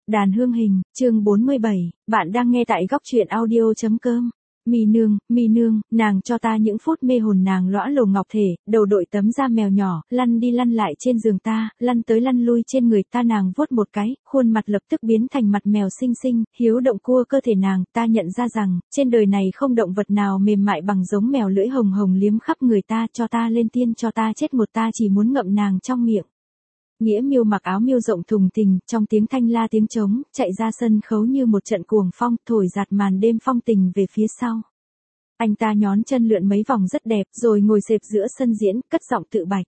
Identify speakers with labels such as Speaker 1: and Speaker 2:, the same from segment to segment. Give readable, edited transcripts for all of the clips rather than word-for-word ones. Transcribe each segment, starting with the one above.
Speaker 1: Đàn hương hình, chương 47, bạn đang nghe tại góc truyện audio.com. Mi nương, nàng cho ta những phút mê hồn, nàng lõa lồ ngọc thể, đầu đội tấm da mèo nhỏ, lăn đi lăn lại trên giường ta, lăn tới lăn lui trên người ta, nàng vuốt một cái, khuôn mặt lập tức biến thành mặt mèo xinh xinh, hiếu động cua cơ thể nàng, ta nhận ra rằng, trên đời này không động vật nào mềm mại bằng giống mèo, lưỡi hồng hồng liếm khắp người ta, cho ta lên tiên, cho ta chết một, ta chỉ muốn ngậm nàng trong miệng. Nghĩa Miêu mặc áo miêu rộng thùng thình, trong tiếng thanh la tiếng trống, chạy ra sân khấu như một trận cuồng phong, thổi giạt màn đêm phong tình về phía sau. Anh ta nhón chân lượn mấy vòng rất đẹp, rồi ngồi xếp giữa sân diễn, cất giọng tự bạch.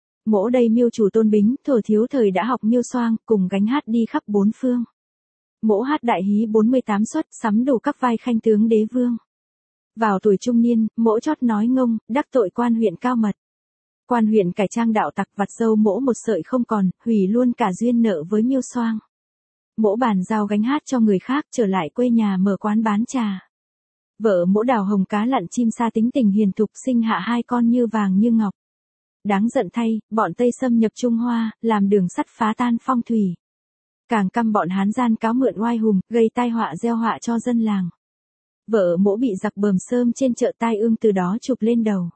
Speaker 1: Mỗ đây miêu chủ Tôn Bính, thuở thiếu thời đã học miêu xoang, cùng gánh hát đi khắp bốn phương. Mỗ hát đại hí 48 suất, sắm đủ các vai khanh tướng đế vương. Vào tuổi trung niên, mỗ chót nói ngông, đắc tội quan huyện cao mật. Quan huyện cải trang đạo tặc, vặt dâu mỗ một sợi không còn, hủy luôn cả duyên nợ với miêu xoang. Mỗ bàn giao gánh hát cho người khác, trở lại quê nhà mở quán bán trà. Vợ mỗ đào hồng cá lặn chim sa, tính tình hiền thục, sinh hạ hai con như vàng như ngọc. Đáng giận thay, bọn Tây xâm nhập Trung Hoa, làm đường sắt phá tan phong thủy. Càng căm bọn Hán gian cáo mượn oai hùng, gây tai họa gieo họa cho dân làng. Vợ mỗ bị giặc bờm sơm trên chợ tai ương từ đó chụp lên đầu.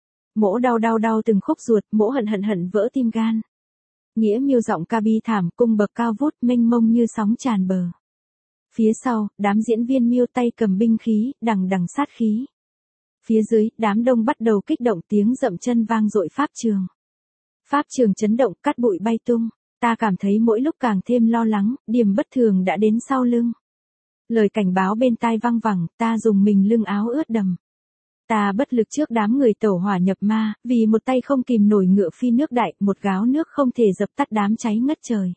Speaker 1: Mỗ đau từng khúc ruột, mỗ hận vỡ tim gan. Nghĩa Miêu giọng ca bi thảm, cung bậc cao vút, mênh mông như sóng tràn bờ. Phía sau, đám diễn viên miêu tay cầm binh khí, đằng đằng sát khí. Phía dưới, đám đông bắt đầu kích động, tiếng dậm chân vang dội pháp trường. Pháp trường chấn động, cát bụi bay tung. Ta cảm thấy mỗi lúc càng thêm lo lắng, điểm bất thường đã đến sau lưng. Lời cảnh báo bên tai vang vẳng, ta dùng mình lưng áo ướt đầm. Ta bất lực trước đám người tẩu hỏa nhập ma, vì một tay không kìm nổi ngựa phi nước đại, một gáo nước không thể dập tắt đám cháy ngất trời.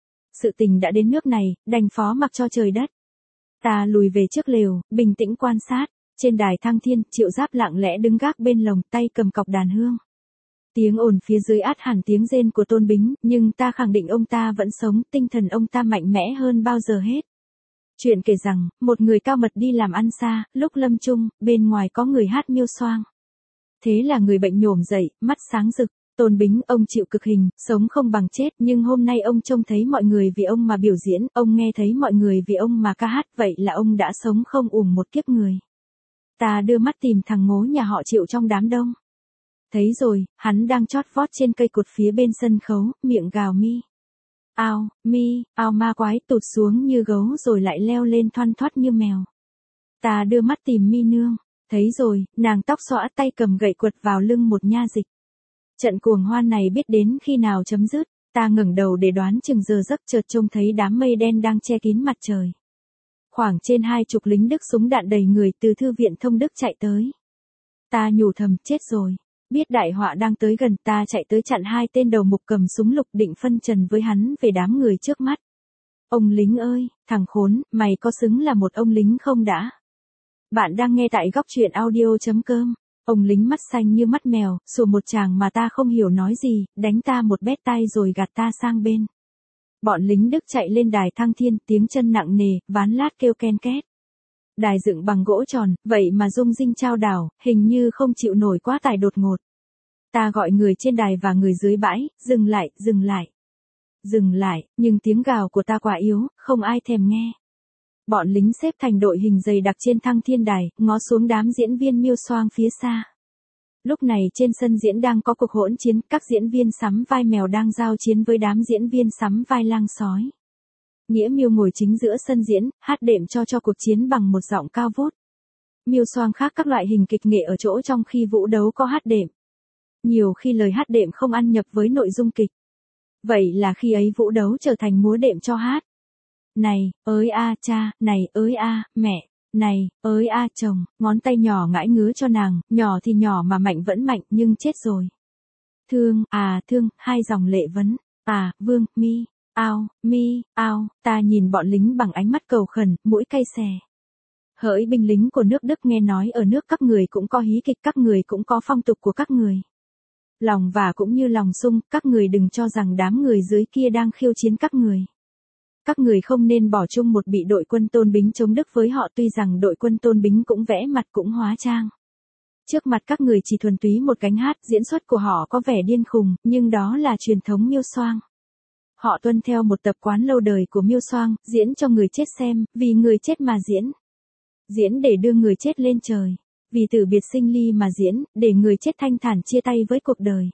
Speaker 1: Sự tình đã đến nước này, đành phó mặc cho trời đất. Ta lùi về trước lều, bình tĩnh quan sát. Trên đài thăng thiên, Triệu Giáp lặng lẽ đứng gác bên lồng, tay cầm cọc đàn hương. Tiếng ồn phía dưới át hẳn tiếng rên của Tôn Bính, nhưng ta khẳng định ông ta vẫn sống, tinh thần ông ta mạnh mẽ hơn bao giờ hết. Chuyện kể rằng, một người cao mật đi làm ăn xa, lúc lâm chung, bên ngoài có người hát miêu xoang. Thế là người bệnh nhổm dậy, mắt sáng rực. Tôn Bính, ông chịu cực hình, sống không bằng chết, nhưng hôm nay ông trông thấy mọi người vì ông mà biểu diễn, ông nghe thấy mọi người vì ông mà ca hát, vậy là ông đã sống không uổng một kiếp người. Ta đưa mắt tìm thằng ngố nhà họ Triệu trong đám đông. Thấy rồi, hắn đang chót vót trên cây cột phía bên sân khấu, miệng gào ao ma quái, tụt xuống như gấu rồi lại leo lên thoăn thoắt như mèo. Ta đưa mắt tìm Mi nương, thấy rồi, nàng tóc xõa, tay cầm gậy quật vào lưng một nha dịch. Trận cuồng hoan này biết đến khi nào chấm dứt, ta ngẩng đầu để đoán chừng giờ giấc, chợt trông thấy đám mây đen đang che kín mặt trời. Khoảng trên 20 lính Đức súng đạn đầy người từ thư viện Thông Đức chạy tới. Ta nhủ thầm, chết rồi. Biết đại họa đang tới gần, ta chạy tới chặn hai tên đầu mục cầm súng lục, định phân trần với hắn về đám người trước mắt. Ông lính ơi, thằng khốn, mày có xứng là một ông lính không đã? Bạn đang nghe tại góc truyện audio.com. Ông lính mắt xanh như mắt mèo, sủa một tràng mà ta không hiểu nói gì, đánh ta một bét tay rồi gạt ta sang bên. Bọn lính Đức chạy lên đài thăng thiên, tiếng chân nặng nề, ván lát kêu ken két. Đài dựng bằng gỗ tròn, vậy mà rung rinh chao đảo, hình như không chịu nổi quá tải đột ngột. Ta gọi người trên đài và người dưới bãi, dừng lại, nhưng tiếng gào của ta quá yếu, không ai thèm nghe. Bọn lính xếp thành đội hình dày đặc trên thăng thiên đài, ngó xuống đám diễn viên miêu xoang phía xa. Lúc này trên sân diễn đang có cuộc hỗn chiến, các diễn viên sắm vai mèo đang giao chiến với đám diễn viên sắm vai lang sói. Nghĩa Miêu ngồi chính giữa sân diễn, hát đệm cho cuộc chiến bằng một giọng cao vút. Miêu xoang khác các loại hình kịch nghệ ở chỗ trong khi vũ đấu có hát đệm. Nhiều khi lời hát đệm không ăn nhập với nội dung kịch. Vậy là khi ấy vũ đấu trở thành múa đệm cho hát. Này, ơi a cha, này, ơi a mẹ, này, ơi a chồng, ngón tay nhỏ ngãi ngứa cho nàng, nhỏ thì nhỏ mà mạnh vẫn mạnh, nhưng chết rồi. Thương, hai dòng lệ vấn, vương, ao, ta nhìn bọn lính bằng ánh mắt cầu khẩn, mũi cay xè. Hỡi binh lính của nước Đức, nghe nói ở nước các người cũng có hí kịch, các người cũng có phong tục của các người. Lòng và cũng như lòng sung, các người đừng cho rằng đám người dưới kia đang khiêu chiến các người. Các người không nên bỏ chung một bị đội quân Tôn Bính chống Đức với họ, tuy rằng đội quân Tôn Bính cũng vẽ mặt cũng hóa trang. Trước mặt các người chỉ thuần túy một gánh hát, diễn xuất của họ có vẻ điên khùng, nhưng đó là truyền thống miêu xoang. Họ tuân theo một tập quán lâu đời của Miêu Soang, diễn cho người chết xem, vì người chết mà diễn. Diễn để đưa người chết lên trời. Vì tử biệt sinh ly mà diễn, để người chết thanh thản chia tay với cuộc đời.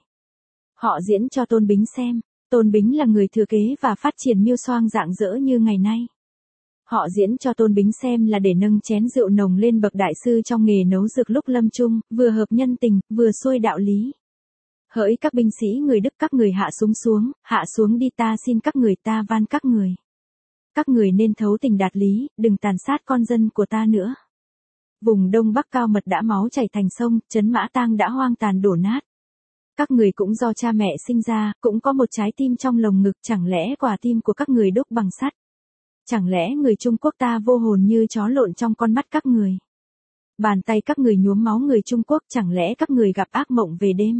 Speaker 1: Họ diễn cho Tôn Bính xem. Tôn Bính là người thừa kế và phát triển Miêu Soang rạng rỡ như ngày nay. Họ diễn cho Tôn Bính xem là để nâng chén rượu nồng lên bậc đại sư trong nghề nấu dược lúc lâm chung, vừa hợp nhân tình, vừa xuôi đạo lý. Hỡi các binh sĩ người Đức, các người hạ xuống đi, ta xin các người, ta van các người. Các người nên thấu tình đạt lý, đừng tàn sát con dân của ta nữa. Vùng Đông Bắc cao mật đã máu chảy thành sông, trấn Mã Tang đã hoang tàn đổ nát. Các người cũng do cha mẹ sinh ra, cũng có một trái tim trong lồng ngực, chẳng lẽ quả tim của các người đúc bằng sắt? Chẳng lẽ người Trung Quốc ta vô hồn như chó lộn trong con mắt các người? Bàn tay các người nhuốm máu người Trung Quốc, chẳng lẽ các người gặp ác mộng về đêm?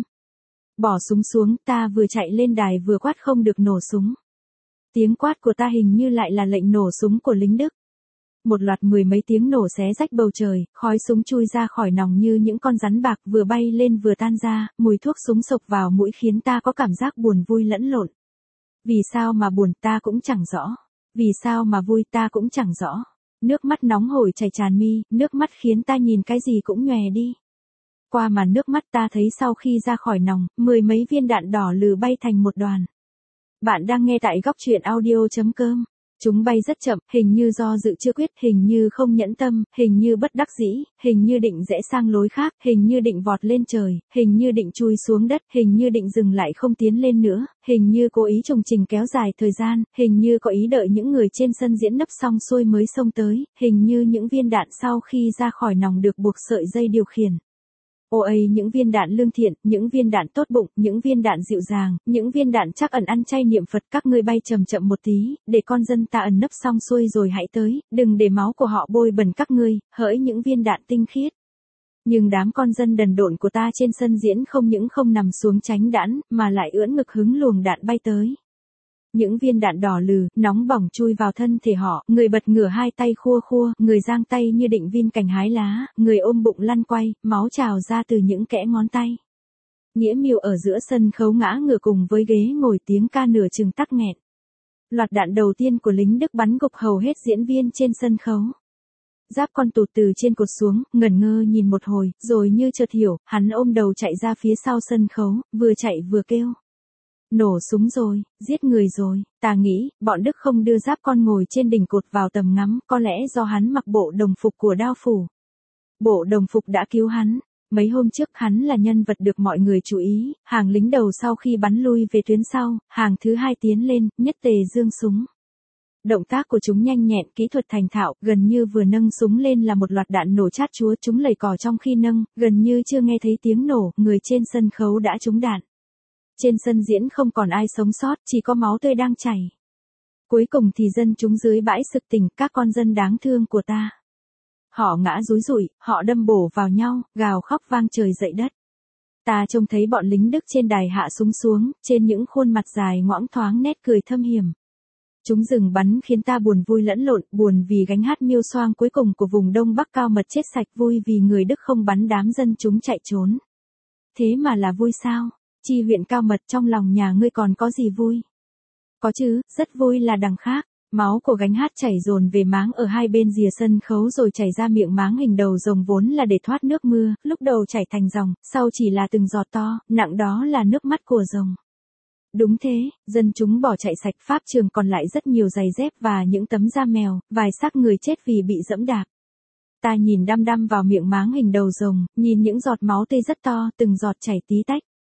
Speaker 1: Bỏ súng xuống, ta vừa chạy lên đài vừa quát không được nổ súng. Tiếng quát của ta hình như lại là lệnh nổ súng của lính Đức. Một loạt mười mấy tiếng nổ xé rách bầu trời, khói súng chui ra khỏi nòng như những con rắn bạc vừa bay lên vừa tan ra, mùi thuốc súng sộc vào mũi khiến ta có cảm giác buồn vui lẫn lộn. Vì sao mà buồn ta cũng chẳng rõ. Vì sao mà vui ta cũng chẳng rõ. Nước mắt nóng hổi chảy tràn mi, nước mắt khiến ta nhìn cái gì cũng nhòe đi. Qua màn nước mắt ta thấy sau khi ra khỏi nòng, mười mấy viên đạn đỏ lừ bay thành một đoàn. Bạn đang nghe tại góc truyện audio.com. Chúng bay rất chậm, hình như do dự chưa quyết, hình như không nhẫn tâm, hình như bất đắc dĩ, hình như định rẽ sang lối khác, hình như định vọt lên trời, hình như định chui xuống đất, hình như định dừng lại không tiến lên nữa, hình như cố ý trùng trình kéo dài thời gian, hình như có ý đợi những người trên sân diễn nấp xong xuôi mới xông tới, hình như những viên đạn sau khi ra khỏi nòng được buộc sợi dây điều khiển. Ôi, những viên đạn lương thiện, những viên đạn tốt bụng, những viên đạn dịu dàng, những viên đạn chắc ẩn ăn chay niệm Phật, các ngươi bay chậm chậm một tí, để con dân ta ẩn nấp xong xuôi rồi hãy tới, đừng để máu của họ bôi bẩn các ngươi, hỡi những viên đạn tinh khiết. Nhưng đám con dân đần độn của ta trên sân diễn không những không nằm xuống tránh đãn, mà lại ưỡn ngực hứng luồng đạn bay tới. Những viên đạn đỏ lừ, nóng bỏng chui vào thân thể họ, người bật ngửa hai tay khua khua, người giang tay như định viên cành hái lá, người ôm bụng lăn quay, máu trào ra từ những kẽ ngón tay. Nghĩa Miêu ở giữa sân khấu ngã ngửa cùng với ghế ngồi, tiếng ca nửa chừng tắc nghẹn. Loạt đạn đầu tiên của lính Đức bắn gục hầu hết diễn viên trên sân khấu. Giáp Con tụt từ trên cột xuống, ngẩn ngơ nhìn một hồi, rồi như chợt hiểu, hắn ôm đầu chạy ra phía sau sân khấu, vừa chạy vừa kêu. Nổ súng rồi, giết người rồi, ta nghĩ, bọn Đức không đưa Giáp Con ngồi trên đỉnh cột vào tầm ngắm, có lẽ do hắn mặc bộ đồng phục của Đao Phủ. Bộ đồng phục đã cứu hắn. Mấy hôm trước hắn là nhân vật được mọi người chú ý, hàng lính đầu sau khi bắn lui về tuyến sau, hàng thứ hai tiến lên, nhất tề giương súng. Động tác của chúng nhanh nhẹn, kỹ thuật thành thạo, gần như vừa nâng súng lên là một loạt đạn nổ chát chúa, chúng lầy cò trong khi nâng, gần như chưa nghe thấy tiếng nổ, người trên sân khấu đã trúng đạn. Trên sân diễn không còn ai sống sót, chỉ có máu tươi đang chảy. Cuối cùng thì dân chúng dưới bãi sực tỉnh, các con dân đáng thương của ta. Họ ngã rúi rủi, họ đâm bổ vào nhau, gào khóc vang trời dậy đất. Ta trông thấy bọn lính Đức trên đài hạ súng xuống, trên những khuôn mặt dài ngoãng thoáng nét cười thâm hiểm. Chúng dừng bắn khiến ta buồn vui lẫn lộn, buồn vì gánh hát Miêu Soang cuối cùng của vùng Đông Bắc cao mật chết sạch, vui vì người Đức không bắn đám dân chúng chạy trốn. Thế mà là vui sao? Chi huyện cao mật, trong lòng nhà ngươi còn có gì vui? Có chứ, rất vui là đằng khác. Máu của gánh hát chảy dồn về máng ở hai bên rìa sân khấu rồi chảy ra miệng máng hình đầu rồng vốn là để thoát nước mưa, lúc đầu chảy thành dòng, sau chỉ là từng giọt to, nặng đó là nước mắt của rồng. Đúng thế, dân chúng bỏ chạy sạch, pháp trường còn lại rất nhiều giày dép và những tấm da mèo, vài xác người chết vì bị dẫm đạp. Ta nhìn đăm đăm vào miệng máng hình đầu rồng, nhìn những giọt máu tươi rất to, từng giọt chảy tí tách.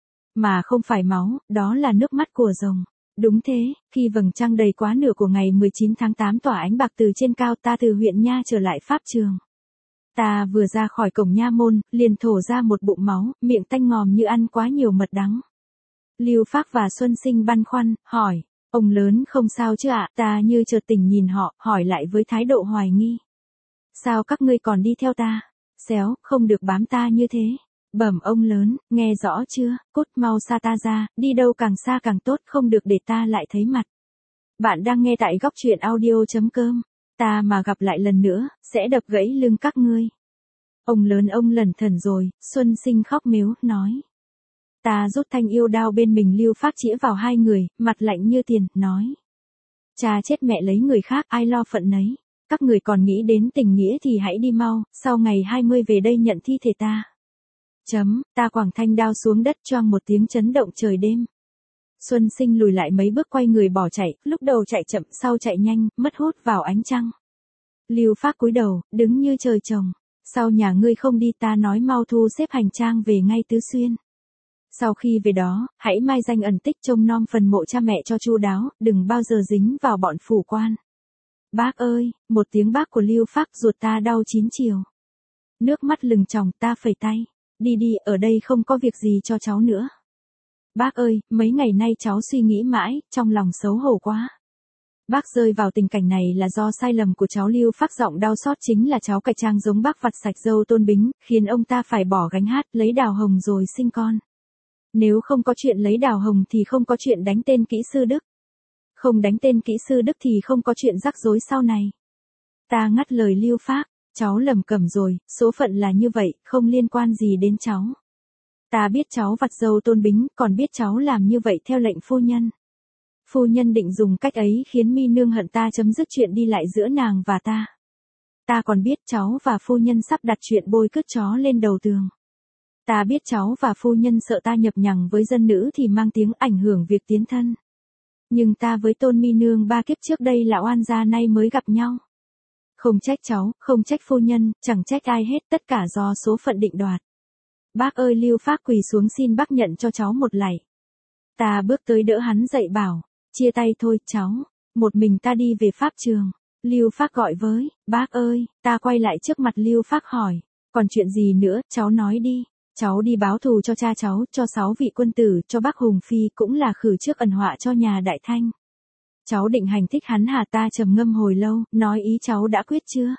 Speaker 1: Mà không phải máu, đó là nước mắt của rồng. Đúng thế, khi vầng trăng đầy quá nửa của ngày 19 tháng 8 tỏa ánh bạc từ trên cao, ta từ huyện Nha trở lại pháp trường. Ta vừa ra khỏi cổng nha môn, liền thổ ra một bụng máu, miệng tanh ngòm như ăn quá nhiều mật đắng. Lưu Phác và Xuân Sinh băn khoăn, hỏi, ông lớn không sao chứ ạ? Ta như chợt tỉnh nhìn họ, hỏi lại với thái độ hoài nghi. Sao các ngươi còn đi theo ta? Xéo, không được bám ta như thế. Bẩm ông lớn, nghe rõ chưa, cút mau xa ta ra, đi đâu càng xa càng tốt, không được để ta lại thấy mặt. Bạn đang nghe tại góc truyện audio.com, ta mà gặp lại lần nữa, sẽ đập gãy lưng các ngươi. Ông lớn ông lẩn thẩn rồi, Xuân Sinh khóc mếu, nói. Ta rút thanh yêu đao bên mình Lưu Phác chĩa vào hai người, mặt lạnh như tiền, nói. Cha chết mẹ lấy người khác, ai lo phận nấy. Các người còn nghĩ đến tình nghĩa thì hãy đi mau, sau ngày 20 về đây nhận thi thể ta. Ta quẳng thanh đao xuống đất choang một tiếng chấn động trời đêm. Xuân Sinh lùi lại mấy bước quay người bỏ chạy, lúc đầu chạy chậm sau chạy nhanh, mất hút vào ánh trăng. Lưu Phác cúi đầu, đứng như trời trồng. Sau nhà ngươi không đi ta nói mau thu xếp hành trang về ngay Tứ Xuyên. Sau khi về đó, hãy mai danh ẩn tích trông nom phần mộ cha mẹ cho chu đáo, đừng bao giờ dính vào bọn phủ quan. Bác ơi, một tiếng bác của Lưu Phác ruột ta đau chín chiều. Nước mắt lừng tròng ta phẩy tay. Đi đi, ở đây không có việc gì cho cháu nữa. Bác ơi, mấy ngày nay cháu suy nghĩ mãi, trong lòng xấu hổ quá. Bác rơi vào tình cảnh này là do sai lầm của cháu. Lưu Phác giọng đau xót chính là cháu cải trang giống bác vặt sạch râu Tôn Bính, khiến ông ta phải bỏ gánh hát lấy đào hồng rồi sinh con. Nếu không có chuyện lấy đào hồng thì không có chuyện đánh tên kỹ sư Đức. Không đánh tên kỹ sư Đức thì không có chuyện rắc rối sau này. Ta ngắt lời Lưu Phác, cháu lầm cẩm rồi, số phận là như vậy, không liên quan gì đến cháu. Ta biết cháu vặt râu Tôn Bính, còn biết cháu làm như vậy theo lệnh phu nhân. Phu nhân định dùng cách ấy khiến mi nương hận ta, chấm dứt chuyện đi lại giữa nàng và ta. Ta còn biết cháu và phu nhân sắp đặt chuyện bôi cứt chó lên đầu tường. Ta biết cháu và phu nhân sợ ta nhập nhằng với dân nữ thì mang tiếng ảnh hưởng việc tiến thân. Nhưng ta với Tôn mi nương 3 kiếp trước đây là oan gia nay mới gặp nhau. Không trách cháu, không trách phu nhân, chẳng trách ai hết, tất cả do số phận định đoạt. Bác ơi, Lưu Phác quỳ xuống xin bác nhận cho cháu một lạy. Ta bước tới đỡ hắn dậy bảo, chia tay thôi cháu, một mình ta đi về pháp trường. Lưu Phác gọi với, bác ơi, ta quay lại trước mặt Lưu Phác hỏi, còn chuyện gì nữa, cháu nói đi. Cháu đi báo thù cho cha cháu, cho 6 vị quân tử, cho bác Hùng Phi, cũng là khử trước ẩn họa cho nhà Đại Thanh. Cháu định hành thích hắn hả? Ta trầm ngâm hồi lâu, nói ý cháu đã quyết chưa?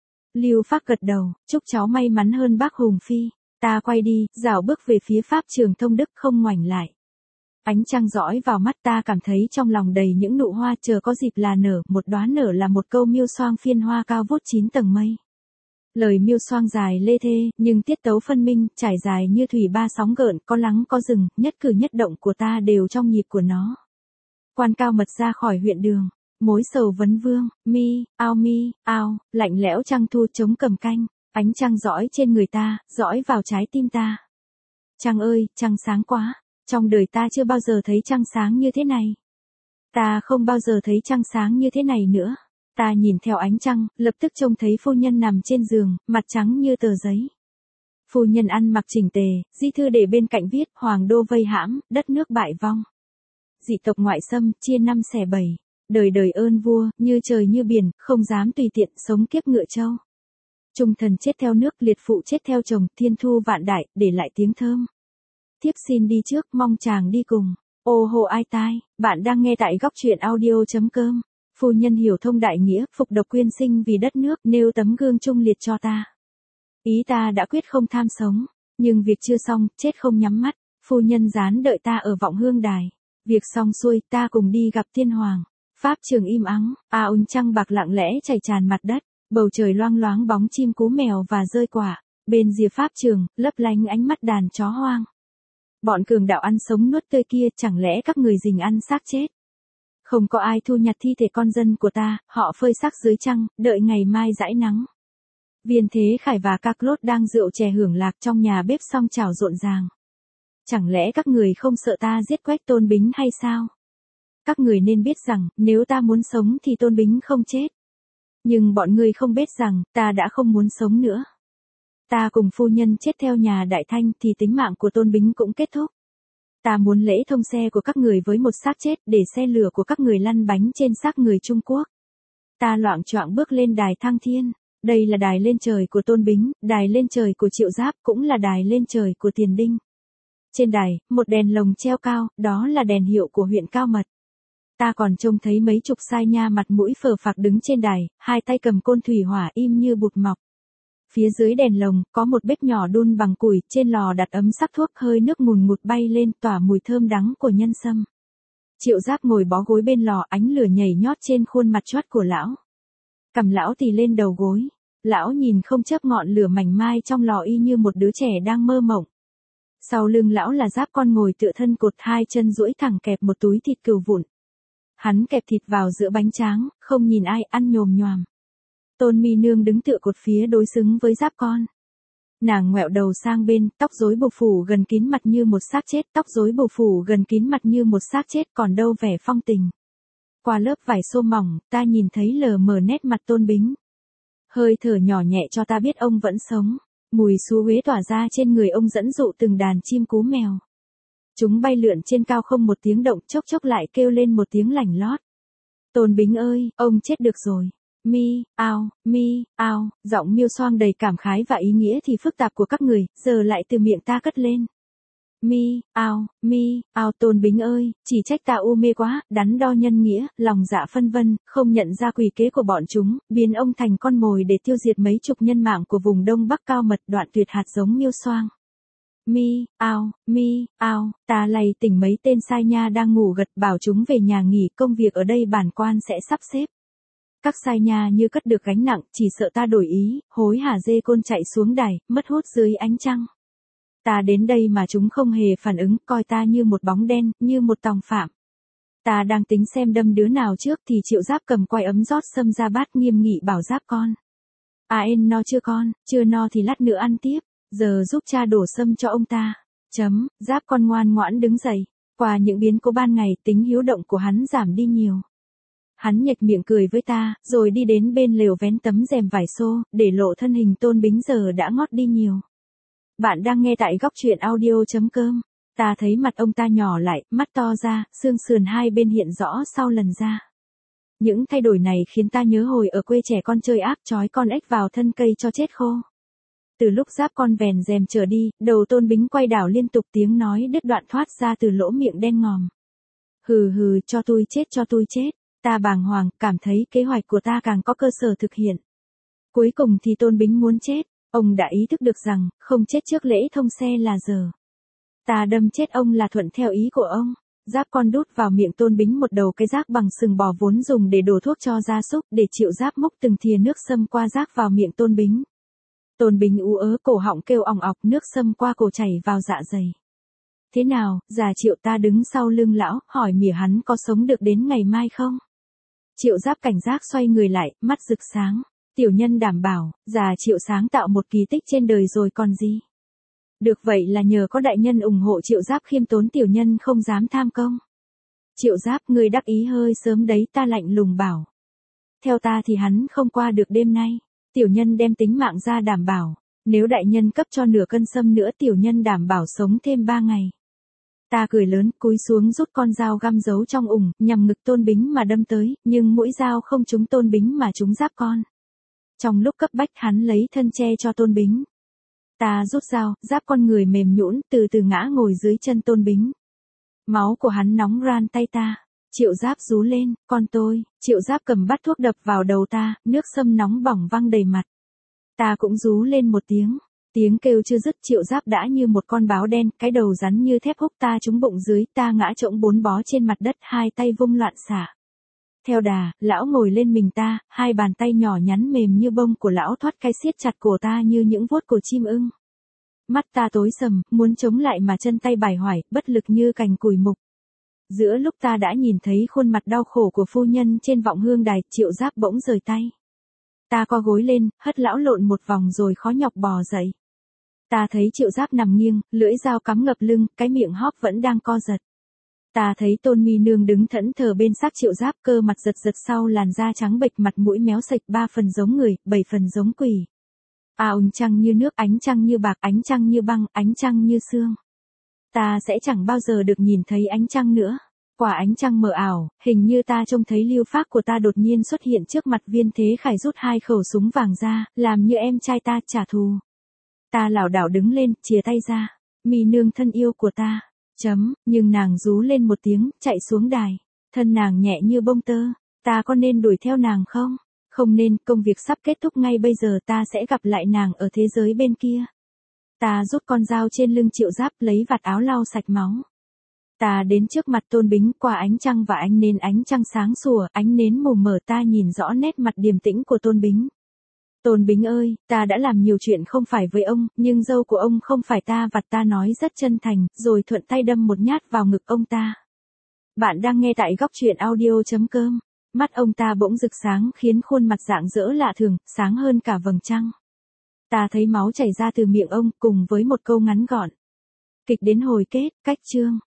Speaker 1: Lưu Phác gật đầu, chúc cháu may mắn hơn bác Hùng Phi. Ta quay đi, dạo bước về phía pháp trường Thông Đức không ngoảnh lại. Ánh trăng dõi vào mắt ta cảm thấy trong lòng đầy những nụ hoa chờ có dịp là nở, một đóa nở là một câu miêu xoang phiên hoa cao vút 9 tầng mây. Lời miêu xoang dài lê thê, nhưng tiết tấu phân minh, trải dài như thủy ba sóng gợn, có lắng có rừng, nhất cử nhất động của ta đều trong nhịp của nó. Quan cao mật ra khỏi huyện đường, mối sầu vấn vương, mi, ao, lạnh lẽo trăng thu chống cầm canh, ánh trăng dõi trên người ta, dõi vào trái tim ta. Trăng ơi, trăng sáng quá, trong đời ta chưa bao giờ thấy trăng sáng như thế này. Ta không bao giờ thấy trăng sáng như thế này nữa. Ta nhìn theo ánh trăng, lập tức trông thấy phu nhân nằm trên giường, mặt trắng như tờ giấy. Phu nhân ăn mặc chỉnh tề, di thư để bên cạnh viết, hoàng đô vây hãm, đất nước bại vong. Dị tộc ngoại xâm, chia 5 xẻ 7. Đời đời ơn vua, như trời như biển, không dám tùy tiện, sống kiếp ngựa trâu. Trung thần chết theo nước, liệt phụ chết theo chồng, thiên thu vạn đại, để lại tiếng thơm. Thiếp xin đi trước, mong chàng đi cùng. Ô hô ai tai, bạn đang nghe tại góc truyện audio.com. Phu nhân hiểu thông đại nghĩa, phục độc quyên sinh vì đất nước, nêu tấm gương trung liệt cho ta. Ý ta đã quyết không tham sống, nhưng việc chưa xong, chết không nhắm mắt. Phu nhân gián đợi ta ở Vọng Hương Đài. Việc xong xuôi, ta cùng đi gặp thiên hoàng. Pháp trường im ắng, trăng bạc lặng lẽ chảy tràn mặt đất, bầu trời loang loáng bóng chim cú mèo và rơi quả. Bên rìa pháp trường, lấp lánh ánh mắt đàn chó hoang. Bọn cường đạo ăn sống nuốt tươi kia, chẳng lẽ các người rình ăn xác chết? Không có ai thu nhặt thi thể con dân của ta, họ phơi xác dưới trăng, đợi ngày mai rãi nắng. Viên Thế Khải và các lốt đang rượu chè hưởng lạc trong nhà bếp song chảo rộn ràng. Chẳng lẽ các người không sợ ta giết Quách Tôn Bính hay sao? Các người nên biết rằng, nếu ta muốn sống thì Tôn Bính không chết. Nhưng bọn người không biết rằng, ta đã không muốn sống nữa. Ta cùng phu nhân chết theo nhà Đại Thanh thì tính mạng của Tôn Bính cũng kết thúc. Ta muốn lễ thông xe của các người với một xác chết để xe lửa của các người lăn bánh trên xác người Trung Quốc. Ta loạng choạng bước lên đài thăng thiên. Đây là đài lên trời của Tôn Bính, đài lên trời của Triệu Giáp, cũng là đài lên trời của Tiền Đinh. Trên đài, một đèn lồng treo cao, đó là đèn hiệu của huyện Cao Mật. Ta còn trông thấy mấy chục sai nha mặt mũi phờ phạc đứng trên đài, hai tay cầm côn thủy hỏa im như bụt mọc. Phía dưới đèn lồng, có một bếp nhỏ đun bằng củi, trên lò đặt ấm sắc thuốc, hơi nước ngùn ngụt bay lên, tỏa mùi thơm đắng của nhân sâm. Triệu Giáp ngồi bó gối bên lò, ánh lửa nhảy nhót trên khuôn mặt choát của lão. Cầm lão tì lên đầu gối. Lão nhìn không chớp ngọn lửa mảnh mai trong lò y như một đứa trẻ đang mơ mộng. Sau lưng lão là Giáp Con ngồi tựa thân cột, hai chân duỗi thẳng kẹp một túi thịt cừu vụn. Hắn kẹp thịt vào giữa bánh tráng, không nhìn ai, ăn nhồm nhoàm. Tôn Mi Nương đứng tựa cột phía đối xứng với Giáp Con. Nàng ngoẹo đầu sang bên, tóc rối bù phủ gần kín mặt như một xác chết, tóc rối bù phủ gần kín mặt như một xác chết, còn đâu vẻ phong tình. Qua lớp vải xô mỏng, ta nhìn thấy lờ mờ nét mặt Tôn Bính. Hơi thở nhỏ nhẹ cho ta biết ông vẫn sống. Mùi xú uế tỏa ra trên người ông dẫn dụ từng đàn chim cú mèo. Chúng bay lượn trên cao không một tiếng động, chốc chốc lại kêu lên một tiếng lảnh lót. Tôn Bính ơi, ông chết được rồi. Mi, ao, giọng Miêu Xoang đầy cảm khái và ý nghĩa thì phức tạp của các người, giờ lại từ miệng ta cất lên. Mi, ao, Tôn Bính ơi, chỉ trách ta u mê quá, đắn đo nhân nghĩa, lòng dạ phân vân, không nhận ra quỷ kế của bọn chúng, biến ông thành con mồi để tiêu diệt mấy chục nhân mạng của vùng Đông Bắc cao mật, đoạn tuyệt hạt giống Miêu Xoang. Mi, ao, ta lay tỉnh mấy tên sai nha đang ngủ gật, bảo chúng về nhà nghỉ, công việc ở đây bản quan sẽ sắp xếp. Các sai nha như cất được gánh nặng, chỉ sợ ta đổi ý, hối hả dê côn chạy xuống đài, mất hút dưới ánh trăng. Ta đến đây mà chúng không hề phản ứng, coi ta như một bóng đen, như một tòng phạm. Ta đang tính xem đâm đứa nào trước thì Triệu Giáp cầm quai ấm rót sâm ra bát, nghiêm nghị bảo Giáp Con. En no chưa con, chưa no thì lát nữa ăn tiếp, giờ giúp cha đổ sâm cho ông ta. Giáp Con ngoan ngoãn đứng dậy. Qua những biến cố ban ngày, tính hiếu động của hắn giảm đi nhiều. Hắn nhếch miệng cười với ta, rồi đi đến bên lều vén tấm rèm vải xô, để lộ thân hình Tôn Bính giờ đã ngót đi nhiều. Bạn đang nghe tại góc truyện audio.com. Ta thấy mặt ông ta nhỏ lại, mắt to ra, xương sườn hai bên hiện rõ sau lần ra. Những thay đổi này khiến ta nhớ hồi ở quê trẻ con chơi ác trói con ếch vào thân cây cho chết khô. Từ lúc Giáp Con vèn rèm trở đi, đầu Tôn Bính quay đảo liên tục, tiếng nói đứt đoạn thoát ra từ lỗ miệng đen ngòm. Hừ hừ, cho tôi chết. Ta bàng hoàng, cảm thấy kế hoạch của ta càng có cơ sở thực hiện. Cuối cùng thì Tôn Bính muốn chết, ông đã ý thức được rằng, không chết trước lễ thông xe là giờ. Ta đâm chết ông là thuận theo ý của ông. Giáp Con đút vào miệng Tôn Bính một đầu cái rác bằng sừng bò vốn dùng để đổ thuốc cho gia súc, để Triệu Giáp múc từng thìa nước sâm qua rác vào miệng Tôn Bính. Tôn Bính ú ớ, cổ họng kêu òng ọc, nước sâm qua cổ chảy vào dạ dày. Thế nào, già Triệu? Ta đứng sau lưng lão, hỏi mỉa hắn có sống được đến ngày mai không? Triệu Giáp cảnh giác xoay người lại, mắt rực sáng. Tiểu nhân đảm bảo, già Triệu sáng tạo một kỳ tích trên đời rồi còn gì. Được vậy là nhờ có đại nhân ủng hộ, Triệu Giáp khiêm tốn, tiểu nhân không dám tham công. Triệu Giáp, người đắc ý hơi sớm đấy, ta lạnh lùng bảo. Theo ta thì hắn không qua được đêm nay. Tiểu nhân đem tính mạng ra đảm bảo. Nếu đại nhân cấp cho nửa cân sâm nữa, tiểu nhân đảm bảo sống thêm 3 ngày. Ta cười lớn, cúi xuống rút con dao găm giấu trong ủng, nhằm ngực Tôn Bính mà đâm tới, nhưng mũi dao không trúng Tôn Bính mà trúng Giáp Con. Trong lúc cấp bách, hắn lấy thân che cho Tôn Bính. Ta rút dao, Giáp Con người mềm nhũn, từ từ ngã ngồi dưới chân Tôn Bính. Máu của hắn nóng ran tay ta. Triệu Giáp rú lên, con tôi. Triệu Giáp cầm bát thuốc đập vào đầu ta, nước sâm nóng bỏng văng đầy mặt. Ta cũng rú lên một tiếng. Tiếng kêu chưa dứt, Triệu Giáp đã như một con báo đen, cái đầu rắn như thép húc ta trúng bụng dưới, ta ngã chỗng bốn bó trên mặt đất, hai tay vung loạn xả. Theo đà, lão ngồi lên mình ta, hai bàn tay nhỏ nhắn mềm như bông của lão thoát cái siết chặt cổ ta như những vuốt của chim ưng. Mắt ta tối sầm, muốn chống lại mà chân tay bài hoài, bất lực như cành củi mục. Giữa lúc ta đã nhìn thấy khuôn mặt đau khổ của phu nhân trên vọng hương đài, Triệu Giáp bỗng rời tay. Ta co gối lên, hất lão lộn một vòng rồi khó nhọc bò dậy. Ta thấy Triệu Giáp nằm nghiêng, lưỡi dao cắm ngập lưng, cái miệng hóp vẫn đang co giật. Ta thấy Tôn Mi Nương đứng thẫn thờ bên xác Triệu Giáp, cơ mặt giật giật sau làn da trắng bệch, mặt mũi méo sạch, 3 phần giống người, 7 phần giống quỷ. Ánh trăng như nước, ánh trăng như bạc, ánh trăng như băng, ánh trăng như sương. Ta sẽ chẳng bao giờ được nhìn thấy ánh trăng nữa. Quả ánh trăng mờ ảo, hình như ta trông thấy Lưu Phác của ta đột nhiên xuất hiện trước mặt Viên Thế Khải, rút 2 khẩu súng vàng ra, làm như em trai ta trả thù. Ta lảo đảo đứng lên, chìa tay ra. Mi Nương thân yêu của ta. Nhưng nàng rú lên một tiếng, chạy xuống đài. Thân nàng nhẹ như bông tơ. Ta có nên đuổi theo nàng không? Không nên, công việc sắp kết thúc ngay bây giờ, ta sẽ gặp lại nàng ở thế giới bên kia. Ta rút con dao trên lưng Triệu Giáp, lấy vạt áo lau sạch máu. Ta đến trước mặt Tôn Bính, qua ánh trăng và ánh nến, ánh trăng sáng sủa, ánh nến mù mờ, ta nhìn rõ nét mặt điềm tĩnh của Tôn Bính. Tôn Bính ơi, ta đã làm nhiều chuyện không phải với ông, nhưng dâu của ông không phải ta vặt, ta nói rất chân thành, rồi thuận tay đâm một nhát vào ngực ông ta. Bạn đang nghe tại góc truyện audio.com. Mắt ông ta bỗng rực sáng khiến khuôn mặt rạng rỡ lạ thường, sáng hơn cả vầng trăng. Ta thấy máu chảy ra từ miệng ông cùng với một câu ngắn gọn. Kịch đến hồi kết, cách chương.